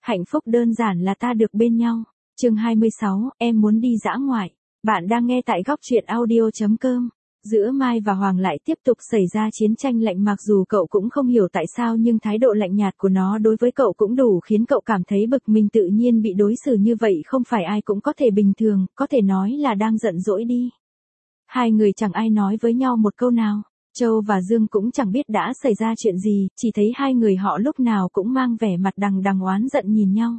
Hạnh phúc đơn giản là ta được bên nhau. Chương 26, em muốn đi dã ngoại. Bạn đang nghe tại góc truyện audio.com. Giữa Mai và Hoàng lại tiếp tục xảy ra chiến tranh lạnh, mặc dù cậu cũng không hiểu tại sao, nhưng thái độ lạnh nhạt của nó đối với cậu cũng đủ khiến cậu cảm thấy bực mình. Tự nhiên bị đối xử như vậy không phải ai cũng có thể bình thường, có thể nói là đang giận dỗi đi. Hai người chẳng ai nói với nhau một câu nào. Châu và Dương cũng chẳng biết đã xảy ra chuyện gì, chỉ thấy hai người họ lúc nào cũng mang vẻ mặt đằng đằng oán giận nhìn nhau.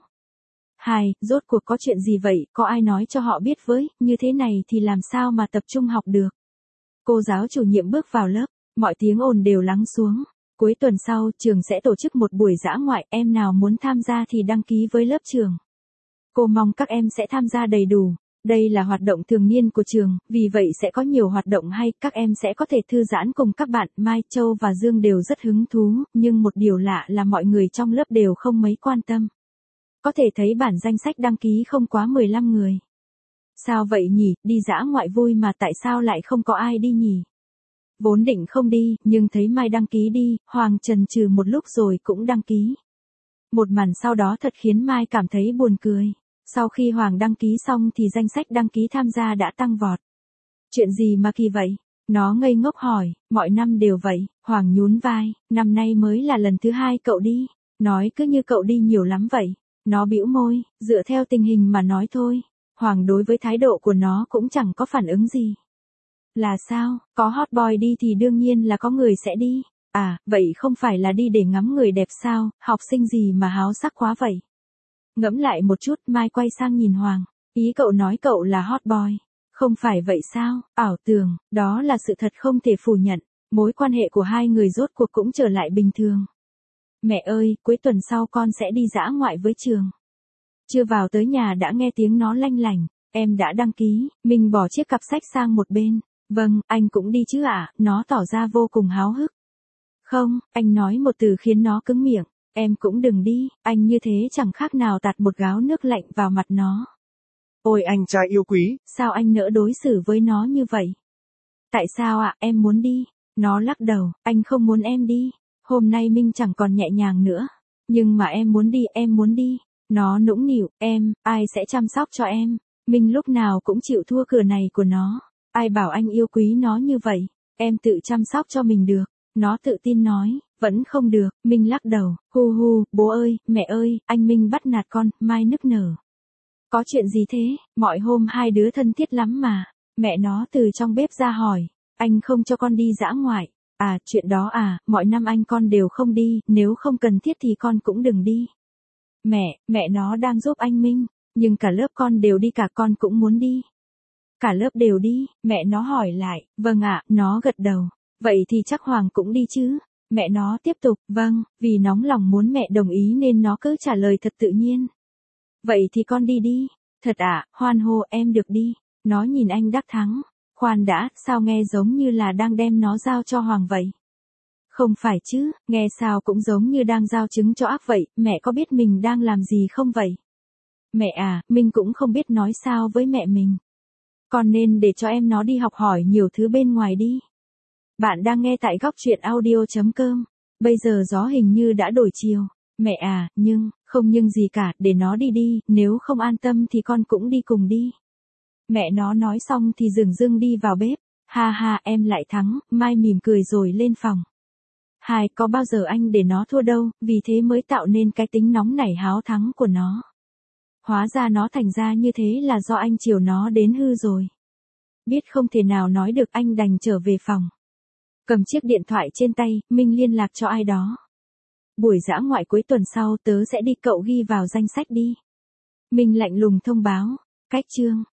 Rốt cuộc có chuyện gì vậy, có ai nói cho họ biết với, như thế này thì làm sao mà tập trung học được. Cô giáo chủ nhiệm bước vào lớp, mọi tiếng ồn đều lắng xuống. Cuối tuần sau, trường sẽ tổ chức một buổi dã ngoại, em nào muốn tham gia thì đăng ký với lớp trường. Cô mong các em sẽ tham gia đầy đủ. Đây là hoạt động thường niên của trường, vì vậy sẽ có nhiều hoạt động hay, các em sẽ có thể thư giãn cùng các bạn. Mai, Châu và Dương đều rất hứng thú, nhưng một điều lạ là mọi người trong lớp đều không mấy quan tâm. Có thể thấy bản danh sách đăng ký không quá 15 người. Sao vậy nhỉ, đi dã ngoại vui mà tại sao lại không có ai đi nhỉ? Vốn định không đi, nhưng thấy Mai đăng ký đi, Hoàng chần chừ một lúc rồi cũng đăng ký. Một màn sau đó thật khiến Mai cảm thấy buồn cười. Sau khi Hoàng đăng ký xong thì danh sách đăng ký tham gia đã tăng vọt. Chuyện gì mà kỳ vậy? Nó ngây ngốc hỏi, mọi năm đều vậy. Hoàng nhún vai, năm nay mới là lần thứ 2 cậu đi. Nói cứ như cậu đi nhiều lắm vậy. Nó bĩu môi, dựa theo tình hình mà nói thôi. Hoàng đối với thái độ của nó cũng chẳng có phản ứng gì. Là sao, có hot boy đi thì đương nhiên là có người sẽ đi. À, vậy không phải là đi để ngắm người đẹp sao, học sinh gì mà háo sắc quá vậy. Ngẫm lại một chút, Mai quay sang nhìn Hoàng. Ý cậu nói cậu là hot boy. Không phải vậy sao, ảo tưởng, đó là sự thật không thể phủ nhận. Mối quan hệ của hai người rốt cuộc cũng trở lại bình thường. Mẹ ơi, cuối tuần sau con sẽ đi dã ngoại với trường. Chưa vào tới nhà đã nghe tiếng nó lanh lảnh. Em đã đăng ký, mình bỏ chiếc cặp sách sang một bên. Vâng, anh cũng đi chứ ạ, nó tỏ ra vô cùng háo hức. Không, anh nói một từ khiến nó cứng miệng. Em cũng đừng đi, anh như thế chẳng khác nào tạt một gáo nước lạnh vào mặt nó. Ôi anh trai yêu quý, sao anh nỡ đối xử với nó như vậy? Tại sao ạ, em muốn đi. Nó lắc đầu, anh không muốn em đi. Hôm nay Minh chẳng còn nhẹ nhàng nữa. Nhưng mà em muốn đi, em muốn đi. Nó nũng nịu, ai sẽ chăm sóc cho em? Minh lúc nào cũng chịu thua cửa này của nó. Ai bảo anh yêu quý nó như vậy? Em tự chăm sóc cho mình được. Nó tự tin nói, vẫn không được. Minh lắc đầu, bố ơi, mẹ ơi, anh Minh bắt nạt con. Mai nức nở. Có chuyện gì thế? Mọi hôm hai đứa thân thiết lắm mà. Mẹ nó từ trong bếp ra hỏi, anh không cho con đi dã ngoại. À, chuyện đó à, mọi năm anh con đều không đi, nếu không cần thiết thì con cũng đừng đi. Mẹ nó đang giúp anh Minh, nhưng cả lớp con đều đi, cả con cũng muốn đi. Cả lớp đều đi, mẹ nó hỏi lại, vâng ạ, nó gật đầu. Vậy thì chắc Hoàng cũng đi chứ? Mẹ nó tiếp tục, vâng, vì nóng lòng muốn mẹ đồng ý nên nó cứ trả lời thật tự nhiên. Vậy thì con đi đi. Thật ạ, hoan hô, em được đi. Nó nhìn anh đắc thắng. Khoan đã, sao nghe giống như là đang đem nó giao cho Hoàng vậy? Không phải chứ, nghe sao cũng giống như đang giao trứng cho ác vậy, mẹ có biết mình đang làm gì không vậy? Mẹ à, mình cũng không biết nói sao với mẹ mình. Con nên để cho em nó đi học hỏi nhiều thứ bên ngoài đi. Bạn đang nghe tại góc truyện audio.com. Bây giờ gió hình như đã đổi chiều. Mẹ à, không nhưng gì cả, để nó đi đi, nếu không an tâm thì con cũng đi cùng đi. Mẹ nó nói xong thì dửng dưng đi vào bếp. Em lại thắng, Mai mỉm cười rồi lên phòng. Có bao giờ anh để nó thua đâu, vì thế mới tạo nên cái tính nóng nảy háo thắng của nó. Hóa ra nó thành ra như thế là do anh chiều nó đến hư rồi. Biết không thể nào nói được, anh đành trở về phòng. Cầm chiếc điện thoại trên tay, Minh liên lạc cho ai đó. Buổi dã ngoại cuối tuần sau tớ sẽ đi, cậu ghi vào danh sách đi. Minh lạnh lùng thông báo. Cách chương.